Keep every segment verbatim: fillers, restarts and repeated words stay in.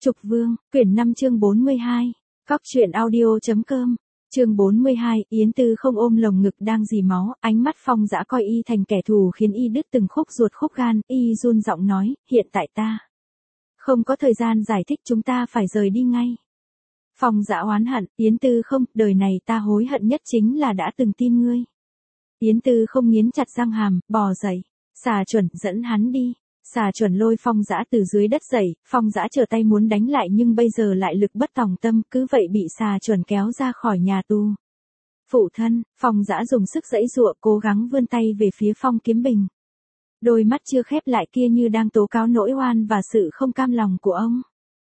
Trục Vương, quyển năm chương bốn mươi hai. Cóc truyện audio.com. Chương bốn mươi hai, Yến Tư không ôm lồng ngực đang dì máu, ánh mắt Phong Dã coi y thành kẻ thù khiến y đứt từng khúc ruột khúc gan, y run giọng nói, hiện tại ta không có thời gian giải thích, chúng ta phải rời đi ngay. Phong Dã oán hận, Yến Tư không, đời này ta hối hận nhất chính là đã từng tin ngươi. Yến Tư không nghiến chặt răng hàm, bò dậy, Xà Chuẩn, dẫn hắn đi. Xà Chuẩn lôi Phong Dã từ dưới đất dậy, Phong Dã trở tay muốn đánh lại nhưng bây giờ lại lực bất tòng tâm, cứ vậy bị Xà Chuẩn kéo ra khỏi nhà tù. Phụ thân, Phong Dã dùng sức giãy giụa, cố gắng vươn tay về phía Phong Kiếm Bình. Đôi mắt chưa khép lại kia như đang tố cáo nỗi oan và sự không cam lòng của ông.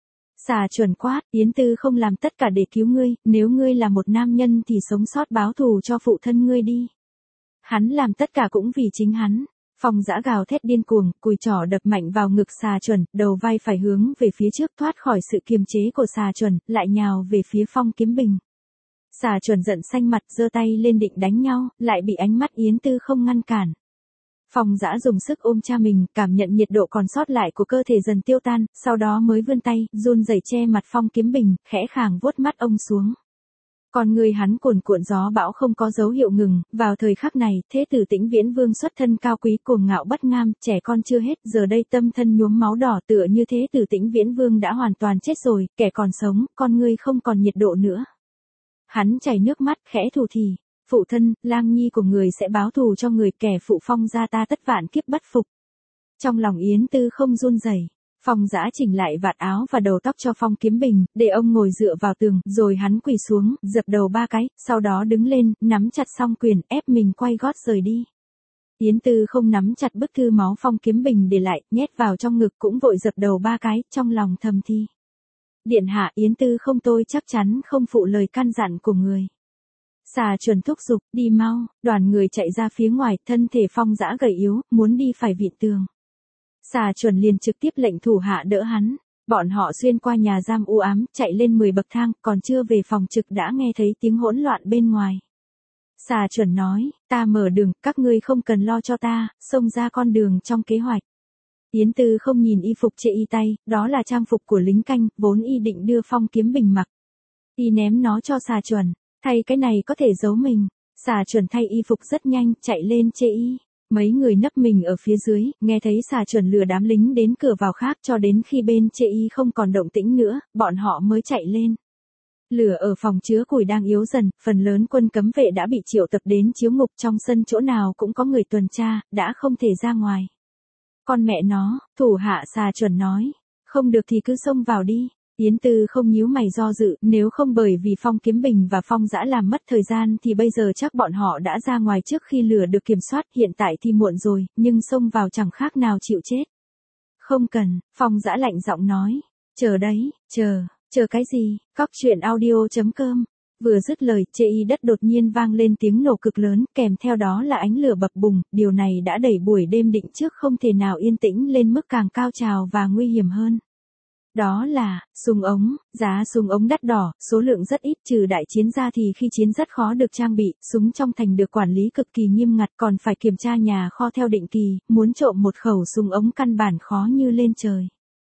Xà Chuẩn quát, Yến Tư không làm tất cả để cứu ngươi, nếu ngươi là một nam nhân thì sống sót báo thù cho phụ thân ngươi đi. Hắn làm tất cả cũng vì chính hắn. Phong Dã gào thét điên cuồng, cùi trỏ đập mạnh vào ngực Xà Chuẩn, đầu vai phải hướng về phía trước thoát khỏi sự kiềm chế của Xà Chuẩn, lại nhào về phía Phong Kiếm Bình. Xà Chuẩn giận xanh mặt, giơ tay lên định đánh nhau, lại bị ánh mắt Yến Tư không ngăn cản. Phong Dã dùng sức ôm cha mình, cảm nhận nhiệt độ còn sót lại của cơ thể dần tiêu tan, sau đó mới vươn tay, run rẩy che mặt Phong Kiếm Bình, khẽ khàng vuốt mắt ông xuống. Còn người hắn cuồn cuộn gió bão không có dấu hiệu ngừng, vào thời khắc này, Thế tử Tĩnh Viễn Vương xuất thân cao quý cuồng ngạo bất ngam, trẻ con chưa hết, giờ đây tâm thân nhuốm máu đỏ, tựa như Thế tử Tĩnh Viễn Vương đã hoàn toàn chết rồi, kẻ còn sống, con ngươi không còn nhiệt độ nữa. Hắn chảy nước mắt, khẽ thù thì, phụ thân, lang nhi của người sẽ báo thù cho người, kẻ phụ Phong gia ta tất vạn kiếp bất phục. Trong lòng Yến Tư không run rẩy. Phong Dã chỉnh lại vạt áo và đầu tóc cho Phong Kiếm Bình, để ông ngồi dựa vào tường, rồi hắn quỳ xuống, dập đầu ba cái, sau đó đứng lên, nắm chặt song quyền, ép mình quay gót rời đi. Yến Tư không nắm chặt bức thư máu Phong Kiếm Bình để lại, nhét vào trong ngực cũng vội dập đầu ba cái, trong lòng thầm thi. Điện hạ, Yến Tư không, tôi chắc chắn không phụ lời căn dặn của người. Xà Chuẩn thúc giục, đi mau, đoàn người chạy ra phía ngoài, thân thể Phong Dã gầy yếu, muốn đi phải vịn tường. Xà Chuẩn liền trực tiếp lệnh thủ hạ đỡ hắn, bọn họ xuyên qua nhà giam u ám, chạy lên mười bậc thang, còn chưa về phòng trực đã nghe thấy tiếng hỗn loạn bên ngoài. Xà Chuẩn nói, ta mở đường, các ngươi không cần lo cho ta, xông ra con đường trong kế hoạch. Yến Tư không nhìn y phục chệ y tay, đó là trang phục của lính canh, vốn y định đưa Phong Kiếm Bình mặc. Y ném nó cho Xà Chuẩn, thay cái này có thể giấu mình. Xà Chuẩn thay y phục rất nhanh, chạy lên chệ y. Mấy người nấp mình ở phía dưới, nghe thấy Xà Chuẩn lừa đám lính đến cửa vào khác, cho đến khi bên chệ y không còn động tĩnh nữa, bọn họ mới chạy lên. Lửa ở phòng chứa củi đang yếu dần, phần lớn quân cấm vệ đã bị triệu tập đến chiếu ngục, trong sân chỗ nào cũng có người tuần tra, đã không thể ra ngoài. Con mẹ nó, thủ hạ Xà Chuẩn nói, không được thì cứ xông vào đi. Yến Tư không nhíu mày do dự, nếu không bởi vì Phong Kiếm Bình và Phong Dã làm mất thời gian thì bây giờ chắc bọn họ đã ra ngoài trước khi lửa được kiểm soát, hiện tại thì muộn rồi, nhưng xông vào chẳng khác nào chịu chết. Không cần, Phong Dã lạnh giọng nói, chờ đấy, chờ, chờ cái gì, cóc truyện audio.com. Vừa dứt lời, chệ y đất đột nhiên vang lên tiếng nổ cực lớn, kèm theo đó là ánh lửa bập bùng, điều này đã đẩy buổi đêm định trước không thể nào yên tĩnh lên mức càng cao trào và nguy hiểm hơn. Đó là, súng ống, giá súng ống đắt đỏ, số lượng rất ít, trừ đại chiến ra thì khi chiến rất khó được trang bị, súng trong thành được quản lý cực kỳ nghiêm ngặt, còn phải kiểm tra nhà kho theo định kỳ, muốn trộm một khẩu súng ống căn bản khó như lên trời.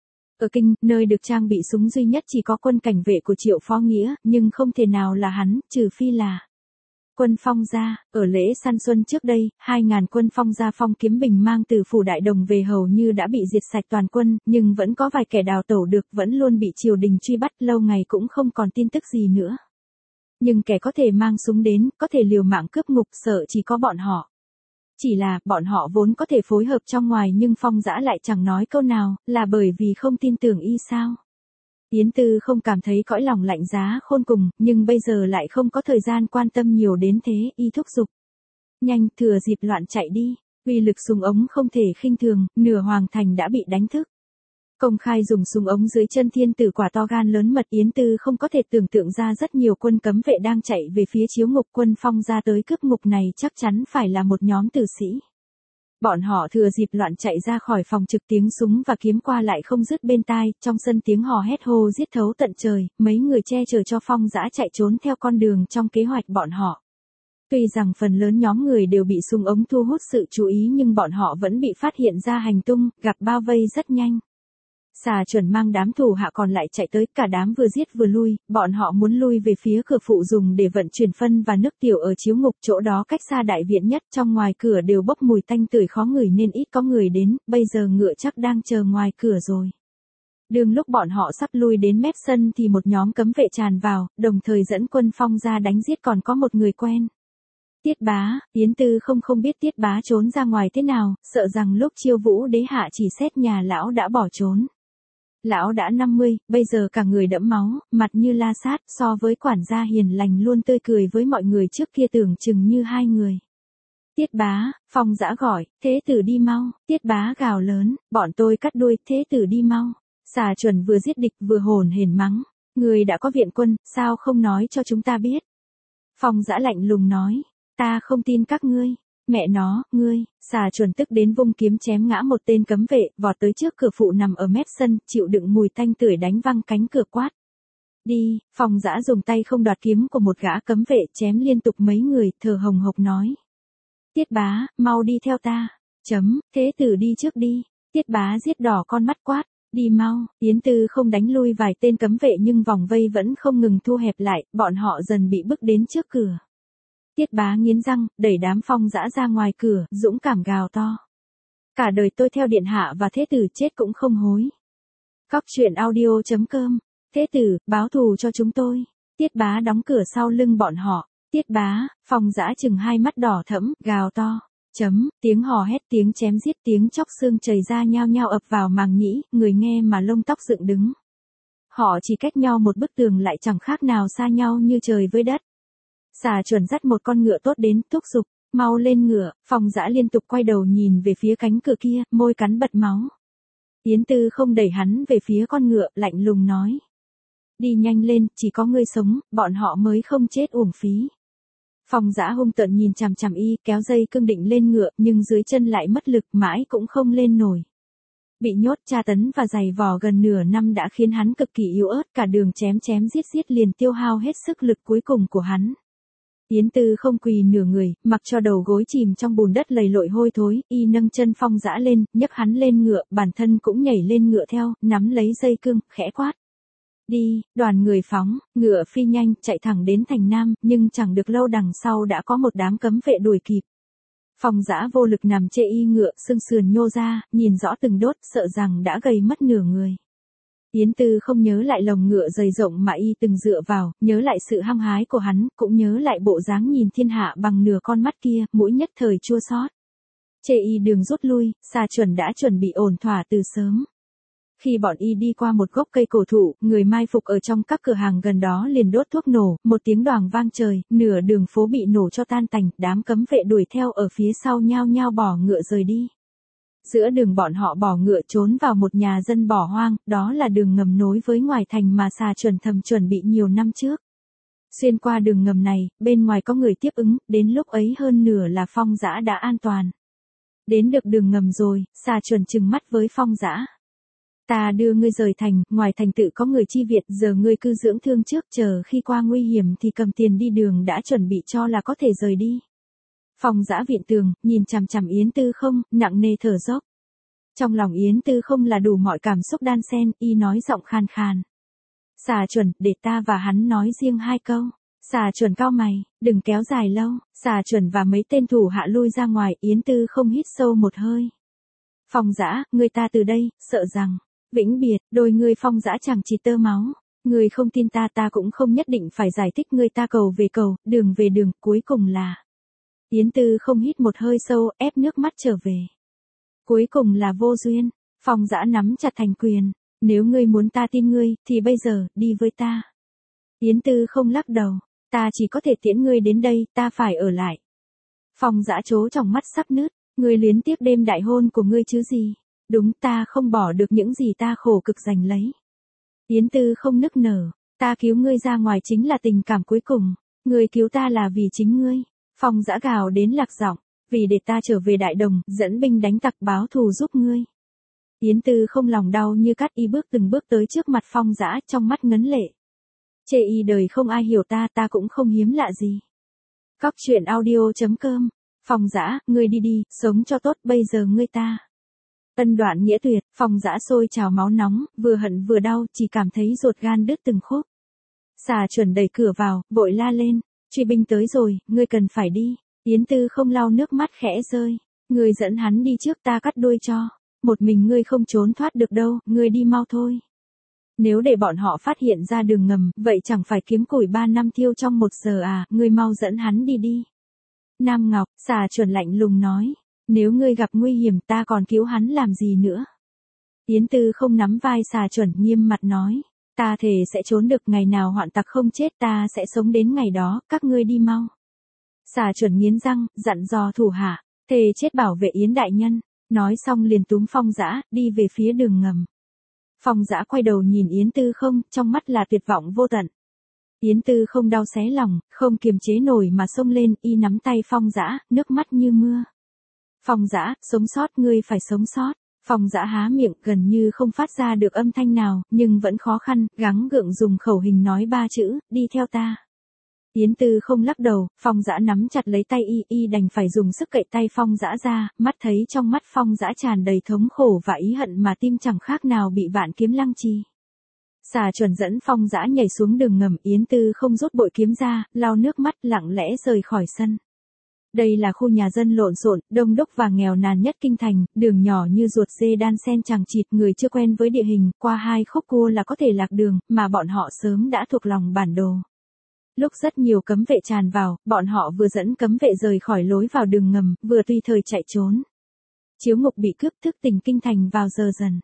Ở Kinh, nơi được trang bị súng duy nhất chỉ có quân cảnh vệ của Triệu Phó Nghĩa, nhưng không thể nào là hắn, trừ phi là quân Phong gia. Ở lễ săn xuân trước đây, hai ngàn quân Phong gia Phong Kiếm Bình mang từ phủ Đại Đồng về hầu như đã bị diệt sạch toàn quân, nhưng vẫn có vài kẻ đào tẩu được, vẫn luôn bị triều đình truy bắt, lâu ngày cũng không còn tin tức gì nữa. Nhưng kẻ có thể mang súng đến, có thể liều mạng cướp ngục, sợ chỉ có bọn họ. Chỉ là, bọn họ vốn có thể phối hợp trong ngoài nhưng Phong Dã lại chẳng nói câu nào, là bởi vì không tin tưởng y sao. Yến Tư không cảm thấy cõi lòng lạnh giá khôn cùng, nhưng bây giờ lại không có thời gian quan tâm nhiều đến thế, y thúc giục. Nhanh, thừa dịp loạn chạy đi, uy lực súng ống không thể khinh thường, nửa hoàng thành đã bị đánh thức. Công khai dùng súng ống dưới chân thiên tử quả to gan lớn mật, Yến Tư không có thể tưởng tượng ra rất nhiều quân cấm vệ đang chạy về phía chiếu ngục, quân Phong ra tới cướp ngục này chắc chắn phải là một nhóm tử sĩ. Bọn họ thừa dịp loạn chạy ra khỏi phòng trực, tiếng súng và kiếm qua lại không dứt bên tai, trong sân tiếng hò hét hô giết thấu tận trời, mấy người che chở cho Phong Dã chạy trốn theo con đường trong kế hoạch bọn họ. Tuy rằng phần lớn nhóm người đều bị súng ống thu hút sự chú ý nhưng bọn họ vẫn bị phát hiện ra hành tung, gặp bao vây rất nhanh. Xà chuẩn mang đám thủ hạ còn lại chạy tới, cả đám vừa giết vừa lui, bọn họ muốn lui về phía cửa phụ dùng để vận chuyển phân và nước tiểu ở chiếu ngục, chỗ đó cách xa đại viện nhất, trong ngoài cửa đều bốc mùi tanh tưởi khó ngửi nên ít có người đến, bây giờ ngựa chắc đang chờ ngoài cửa rồi. Đương lúc bọn họ sắp lui đến mép sân thì một nhóm cấm vệ tràn vào, đồng thời dẫn quân Phong ra đánh giết, còn có một người quen. Tiết Bá, Yến Tư không không biết Tiết Bá trốn ra ngoài thế nào, sợ rằng lúc Chiêu Vũ đế hạ chỉ xét nhà lão đã bỏ trốn. Lão đã năm mươi, bây giờ cả người đẫm máu, mặt như la sát, so với quản gia hiền lành luôn tươi cười với mọi người trước kia tưởng chừng như hai người. Tiết Bá, Phong Dã gọi, thế tử đi mau, Tiết Bá gào lớn, bọn tôi cắt đuôi, thế tử đi mau. Xà chuẩn vừa giết địch vừa hồn hển mắng, người đã có viện quân, sao không nói cho chúng ta biết. Phong Dã lạnh lùng nói, ta không tin các ngươi. Mẹ nó, ngươi, xà chuẩn tức đến vung kiếm chém ngã một tên cấm vệ, vọt tới trước cửa phụ nằm ở mép sân, chịu đựng mùi tanh tưởi đánh văng cánh cửa quát. Đi, Phong Dã dùng tay không đoạt kiếm của một gã cấm vệ chém liên tục mấy người, thở hồng hộc nói. Tiết Bá, mau đi theo ta. Chấm, thế tử đi trước đi. Tiết Bá giết đỏ con mắt quát. Đi mau, Yến Tư không đánh lui vài tên cấm vệ nhưng vòng vây vẫn không ngừng thu hẹp lại, bọn họ dần bị bức đến trước cửa. Tiết Bá nghiến răng, đẩy đám Phong Dã ra ngoài cửa, dũng cảm gào to. Cả đời tôi theo điện hạ và thế tử chết cũng không hối. Cóc truyện audio chấm com, thế tử, báo thù cho chúng tôi. Tiết Bá đóng cửa sau lưng bọn họ. Tiết Bá, Phong Dã chừng hai mắt đỏ thẫm, gào to. Chấm, tiếng hò hét, tiếng chém giết, tiếng chóc xương chảy ra nhao nhao ập vào màng nhĩ, người nghe mà lông tóc dựng đứng. Họ chỉ cách nhau một bức tường lại chẳng khác nào xa nhau như trời với đất. Xà chuẩn dắt một con ngựa tốt đến, thúc giục, mau lên ngựa. Phong Dã liên tục quay đầu nhìn về phía cánh cửa kia, môi cắn bật máu. Yến Tư không đẩy hắn về phía con ngựa, lạnh lùng nói. Đi nhanh lên, chỉ có ngươi sống, bọn họ mới không chết uổng phí. Phong Dã hung tợn nhìn chằm chằm y, kéo dây cương định lên ngựa, nhưng dưới chân lại mất lực, mãi cũng không lên nổi. Bị nhốt tra tấn và giày vò gần nửa năm đã khiến hắn cực kỳ yếu ớt, cả đường chém chém giết giết liền tiêu hao hết sức lực cuối cùng của hắn. Yến Tư không quỳ nửa người, mặc cho đầu gối chìm trong bùn đất lầy lội hôi thối, y nâng chân Phong Dã lên, nhấc hắn lên ngựa, bản thân cũng nhảy lên ngựa theo, nắm lấy dây cương, khẽ quát. Đi, đoàn người phóng, ngựa phi nhanh, chạy thẳng đến thành Nam, nhưng chẳng được lâu đằng sau đã có một đám cấm vệ đuổi kịp. Phong Dã vô lực nằm chê y ngựa, xương sườn nhô ra, nhìn rõ từng đốt, sợ rằng đã gầy mất nửa người. Yến Tư không nhớ lại lồng ngựa dày rộng mà y từng dựa vào, nhớ lại sự hăng hái của hắn, cũng nhớ lại bộ dáng nhìn thiên hạ bằng nửa con mắt kia, mũi nhất thời chua xót. Chê y đường rút lui, xà chuẩn đã chuẩn bị ổn thỏa từ sớm. Khi bọn y đi qua một gốc cây cổ thụ, người mai phục ở trong các cửa hàng gần đó liền đốt thuốc nổ, một tiếng đoàng vang trời, nửa đường phố bị nổ cho tan tành, đám cấm vệ đuổi theo ở phía sau nhao nhao bỏ ngựa rời đi. Giữa đường bọn họ bỏ ngựa trốn vào một nhà dân bỏ hoang, đó là đường ngầm nối với ngoài thành mà xà chuẩn thầm chuẩn bị nhiều năm trước. Xuyên qua đường ngầm này, bên ngoài có người tiếp ứng, đến lúc ấy hơn nửa là Phong Dã đã an toàn. Đến được đường ngầm rồi, xà chuẩn trừng mắt với Phong Dã. Ta đưa ngươi rời thành, ngoài thành tự có người chi viện, giờ ngươi cứ dưỡng thương trước, chờ khi qua nguy hiểm thì cầm tiền đi đường đã chuẩn bị cho là có thể rời đi. Phong Dã viện tường, nhìn chằm chằm Yến Tư không, nặng nề thở dốc. Trong lòng Yến Tư không là đủ mọi cảm xúc đan xen, y nói giọng khàn khàn. Xà chuẩn, để ta và hắn nói riêng hai câu. Xà chuẩn cau mày, đừng kéo dài lâu. Xà chuẩn và mấy tên thủ hạ lui ra ngoài, Yến Tư không hít sâu một hơi. Phong Dã, ngươi ta từ đây, sợ rằng, vĩnh biệt, đôi ngươi Phong Dã chẳng chỉ tơ máu. Ngươi không tin ta, ta cũng không nhất định phải giải thích, ngươi ta cầu về cầu, đường về đường, cuối cùng là. Yến Tư không hít một hơi sâu, ép nước mắt trở về. Cuối cùng là vô duyên. Phong Dã nắm chặt thành quyền. Nếu ngươi muốn ta tin ngươi, thì bây giờ, đi với ta. Yến Tư không lắc đầu. Ta chỉ có thể tiễn ngươi đến đây, ta phải ở lại. Phong Dã trố trong mắt sắp nứt. Ngươi luyến tiếc đêm đại hôn của ngươi chứ gì. Đúng, ta không bỏ được những gì ta khổ cực giành lấy. Yến Tư không nức nở. Ta cứu ngươi ra ngoài chính là tình cảm cuối cùng. Ngươi cứu ta là vì chính ngươi. Phong Dã gào đến lạc giọng, vì để ta trở về Đại Đồng, dẫn binh đánh tặc báo thù giúp ngươi. Yến Tư không lòng đau như cắt, y bước từng bước tới trước mặt Phong Dã, trong mắt ngấn lệ. Chê y đời không ai hiểu ta, ta cũng không hiếm lạ gì. Cóc truyện audio chấm com, Phong Dã, ngươi đi đi, sống cho tốt, bây giờ ngươi ta. Ân đoạn nghĩa tuyệt, Phong Dã sôi trào máu nóng, vừa hận vừa đau, chỉ cảm thấy ruột gan đứt từng khúc. Xà Chuẩn đẩy cửa vào, vội la lên, truy binh tới rồi, ngươi cần phải đi. Yến Tư không lau nước mắt khẽ rơi, ngươi dẫn hắn đi trước ta cắt đuôi cho, một mình ngươi không trốn thoát được đâu, ngươi đi mau thôi. Nếu để bọn họ phát hiện ra đường ngầm, vậy chẳng phải kiếm củi ba năm thiêu trong một giờ à, ngươi mau dẫn hắn đi đi. Nam Ngọc, Xà Chuẩn lạnh lùng nói, nếu ngươi gặp nguy hiểm ta còn cứu hắn làm gì nữa. Yến Tư không nắm vai Xà Chuẩn nghiêm mặt nói, ta thề sẽ trốn được, ngày nào hoạn tặc không chết ta sẽ sống đến ngày đó, các ngươi đi mau. Xà Chuẩn nghiến răng, dặn dò thủ hạ, thề chết bảo vệ Yến đại nhân, nói xong liền túm Phong Dã, đi về phía đường ngầm. Phong Dã quay đầu nhìn Yến Tư không, trong mắt là tuyệt vọng vô tận. Yến Tư không đau xé lòng, không kiềm chế nổi mà xông lên, y nắm tay Phong Dã, nước mắt như mưa. Phong Dã, sống sót, ngươi phải sống sót. Phong Dã há miệng, gần như không phát ra được âm thanh nào, nhưng vẫn khó khăn, gắng gượng dùng khẩu hình nói ba chữ, đi theo ta. Yến Tư không lắc đầu, Phong Dã nắm chặt lấy tay y, y đành phải dùng sức cậy tay Phong Dã ra, mắt thấy trong mắt Phong Dã tràn đầy thống khổ và ý hận mà tim chẳng khác nào bị vạn kiếm lăng trì. Xà Chuẩn dẫn Phong Dã nhảy xuống đường ngầm, Yến Tư không rút bội kiếm ra, lau nước mắt lặng lẽ rời khỏi sân. Đây là khu nhà dân lộn xộn, đông đúc và nghèo nàn nhất kinh thành, đường nhỏ như ruột dê đan xen chằng chịt, người chưa quen với địa hình, qua hai khúc cua là có thể lạc đường, mà bọn họ sớm đã thuộc lòng bản đồ. Lúc rất nhiều cấm vệ tràn vào, bọn họ vừa dẫn cấm vệ rời khỏi lối vào đường ngầm, vừa tùy thời chạy trốn. Chiếu ngục bị cướp, thức tỉnh kinh thành vào giờ dần.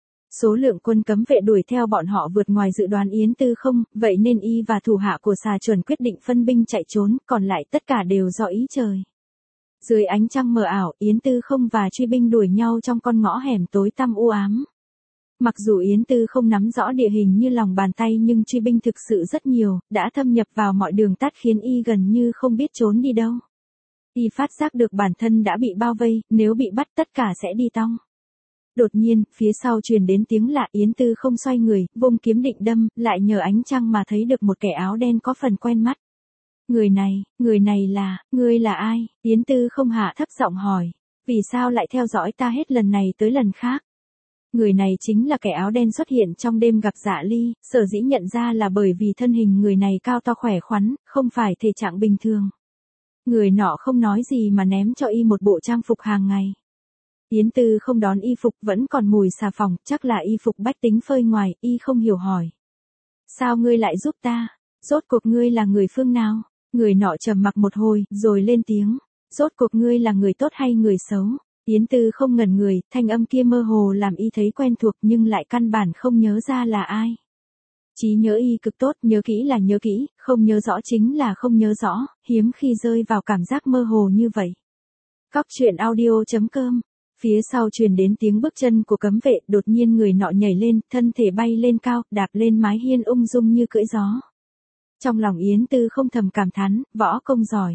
Số lượng quân cấm vệ đuổi theo bọn họ vượt ngoài dự đoán Yến Tư không, vậy nên y và thủ hạ của Xà Chuẩn quyết định phân binh chạy trốn, còn lại tất cả đều do ý trời. Dưới ánh trăng mờ ảo, Yến Tư không và truy binh đuổi nhau trong con ngõ hẻm tối tăm u ám. Mặc dù Yến Tư không nắm rõ địa hình như lòng bàn tay nhưng truy binh thực sự rất nhiều, đã thâm nhập vào mọi đường tắt khiến y gần như không biết trốn đi đâu. Y phát giác được bản thân đã bị bao vây, nếu bị bắt tất cả sẽ đi tong. Đột nhiên, phía sau truyền đến tiếng lạ, Yến Tư không xoay người, vung kiếm định đâm, lại nhờ ánh trăng mà thấy được một kẻ áo đen có phần quen mắt. Người này, người này là, ngươi là ai? Yến Tư không hạ thấp giọng hỏi, vì sao lại theo dõi ta hết lần này tới lần khác? Người này chính là kẻ áo đen xuất hiện trong đêm gặp Dạ Ly, sở dĩ nhận ra là bởi vì thân hình người này cao to khỏe khoắn, không phải thể trạng bình thường. Người nọ không nói gì mà ném cho y một bộ trang phục hàng ngày. Yến Tư không đón y phục, vẫn còn mùi xà phòng, chắc là y phục bách tính phơi ngoài, y không hiểu hỏi. Sao ngươi lại giúp ta? Rốt cuộc ngươi là người phương nào? Người nọ trầm mặc một hồi, rồi lên tiếng. Rốt cuộc ngươi là người tốt hay người xấu? Yến Tư không ngẩn người, thanh âm kia mơ hồ làm y thấy quen thuộc nhưng lại căn bản không nhớ ra là ai. Trí nhớ y cực tốt, nhớ kỹ là nhớ kỹ, không nhớ rõ chính là không nhớ rõ, hiếm khi rơi vào cảm giác mơ hồ như vậy. Cóc truyện audio chấm com. Phía sau truyền đến tiếng bước chân của cấm vệ, đột nhiên người nọ nhảy lên, thân thể bay lên cao, đạp lên mái hiên ung dung như cưỡi gió. Trong lòng Yến Tư không thầm cảm thán, võ công giỏi.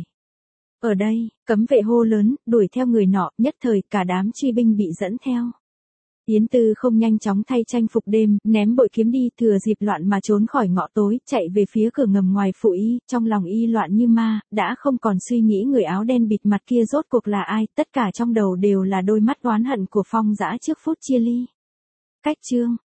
Ở đây, cấm vệ hô lớn, đuổi theo người nọ, nhất thời cả đám truy binh bị dẫn theo. Yến Tư không nhanh chóng thay trang phục đêm, ném bội kiếm đi, thừa dịp loạn mà trốn khỏi ngõ tối, chạy về phía cửa ngầm ngoài phụ y, trong lòng y loạn như ma, đã không còn suy nghĩ người áo đen bịt mặt kia rốt cuộc là ai, tất cả trong đầu đều là đôi mắt oán hận của Phong Dã trước phút chia ly. Cách chương